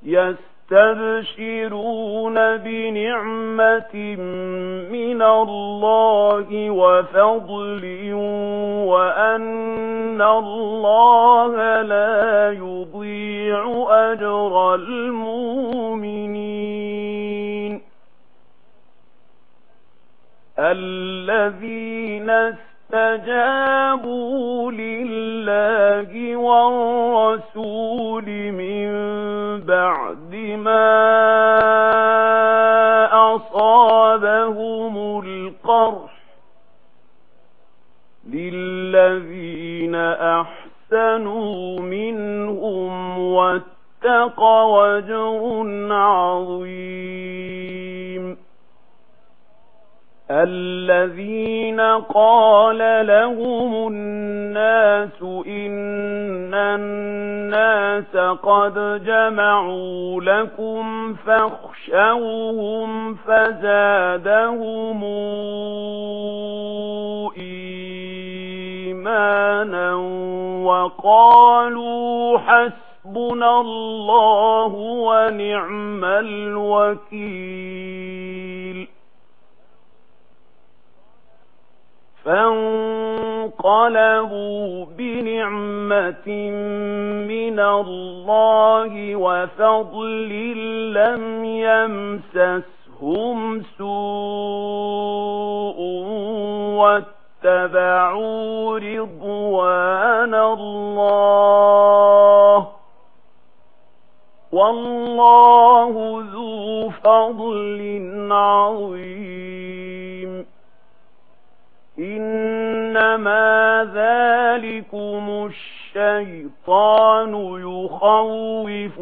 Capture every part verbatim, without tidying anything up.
يستبشرون بنعمة من الله وفضل وأن الله لا يضيع أجر المؤمنين الذين استجابوا لله والرسول من بعد ما أصابهم القرح للذين أحسنوا منهم واتقوا أجر عظيم الذين قال لهم الناس إن الناس قد جمعوا لكم فاخشوهم فزادهم إيمانا وقالوا حسبنا الله ونعم الوكيل فانقلبوا بنعمة من الله وفضل لم يمسسهم سوء واتبعوا رضوان الله والله ذو فضل عظيم إنما ذلكم الشيطان يخوف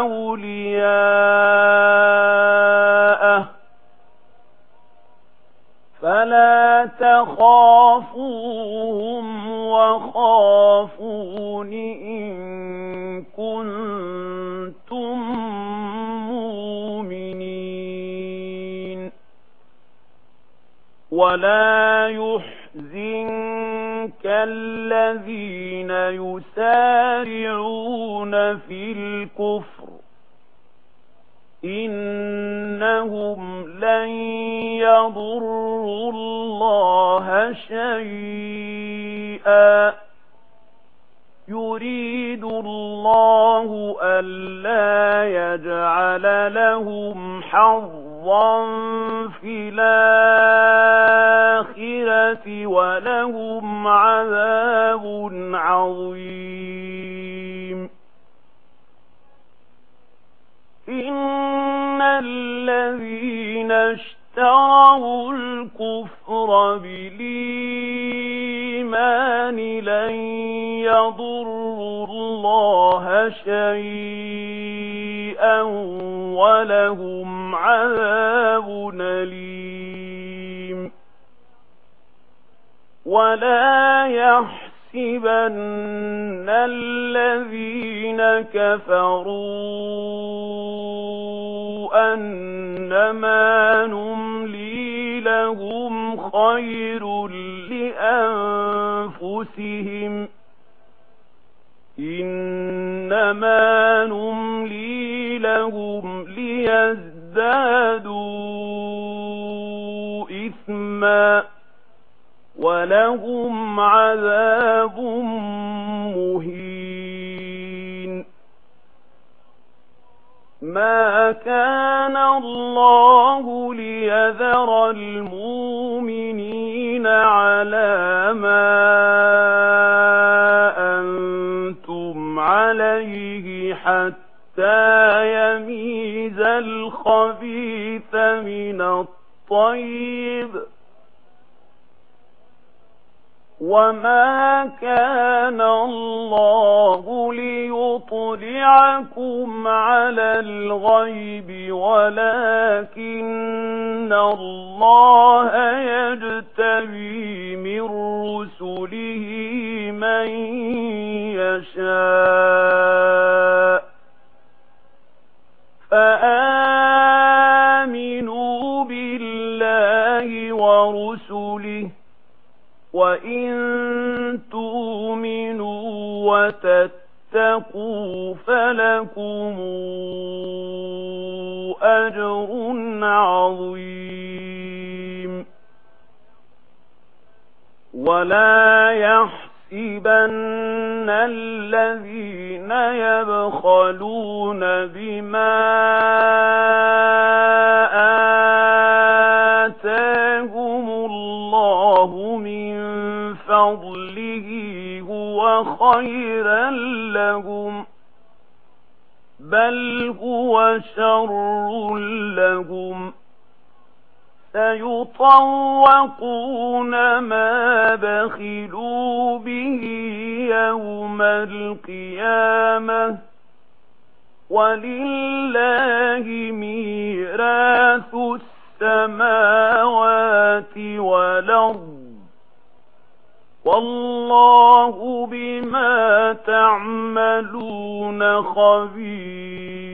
أولياءه فلا تخافوهم وخافون إن كنتم مؤمنين ولا يحزنك الذين يسارعون في الكفر إنهم لن يضروا الله شيئا يريد الله ألا يجعل لهم حظا في الآخرة ولهم عذاب عظيم إن الذين اشتروا الكفر بالإيمان لن يضروا الله شيئا ولهم عذاب أليم ولا يحسبن الذين كفروا أنما نملي لهم خير لأنفسهم إنما نملي لهم ليزدادوا إثما ولهم عذاب مهين ما كان الله ليذر المؤمنين على ما أنتم عليه حتى يميز الخبيث من الطيب وما كان الله ليطلعكم على الغيب ولكن الله يجتبي من رسله من يشاء فآمنوا بالله ورسله وإن تؤمنوا وتتقوا فلكم أجر عظيم. ولا يحسبن الذين يبخلون بما آتاهم الله من فضله هو خيرا لهم، بل هو شر لهم. سيطوقون ما بخلوا به يوم القيامة، ولله ميراث السماوات والأرض، والله بما تعملون خبير.